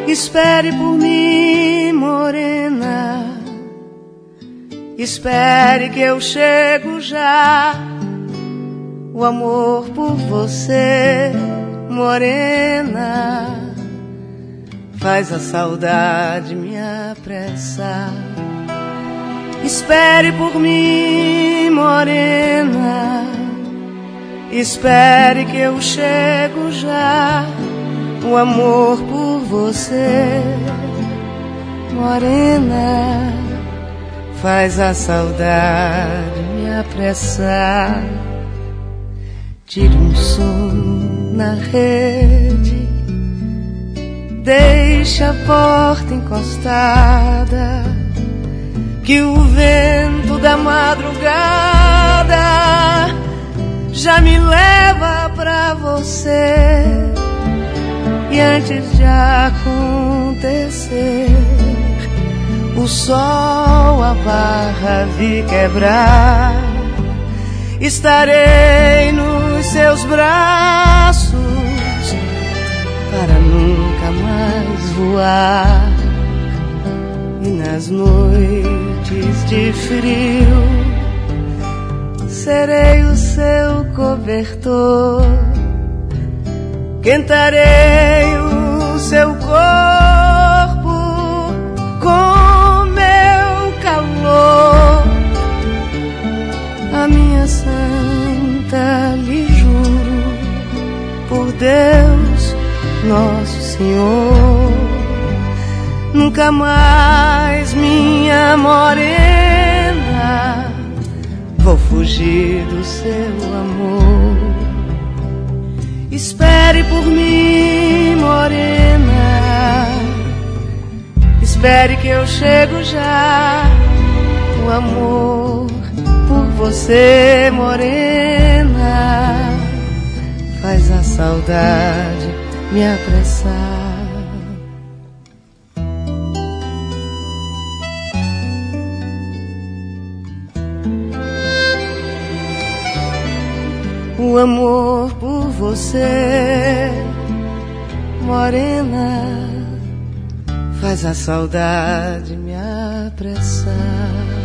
Espere por mim, morena, espere que eu chego já. O amor por você, morena, faz a saudade me apressar. Espere por mim, morena, espere que eu chego já. O amor por você, morena, faz a saudade me apressar. Tire um sono na rede, deixe a porta encostada, que o vento da madrugada já me leva pra você. E antes de acontecer, o sol a barra vi quebrar. Estarei nos seus braços para nunca mais voar. E nas noites de frio serei o seu cobertor. Quentarei o seu corpo com meu calor. A minha santa lhe juro, por Deus Nosso Senhor, nunca mais, minha morena, vou fugir do seu amor. Espere por mim, morena, espere que eu chego já. O amor por você, morena, faz a saudade me apressar. O amor por você, morena, faz a saudade me apressar.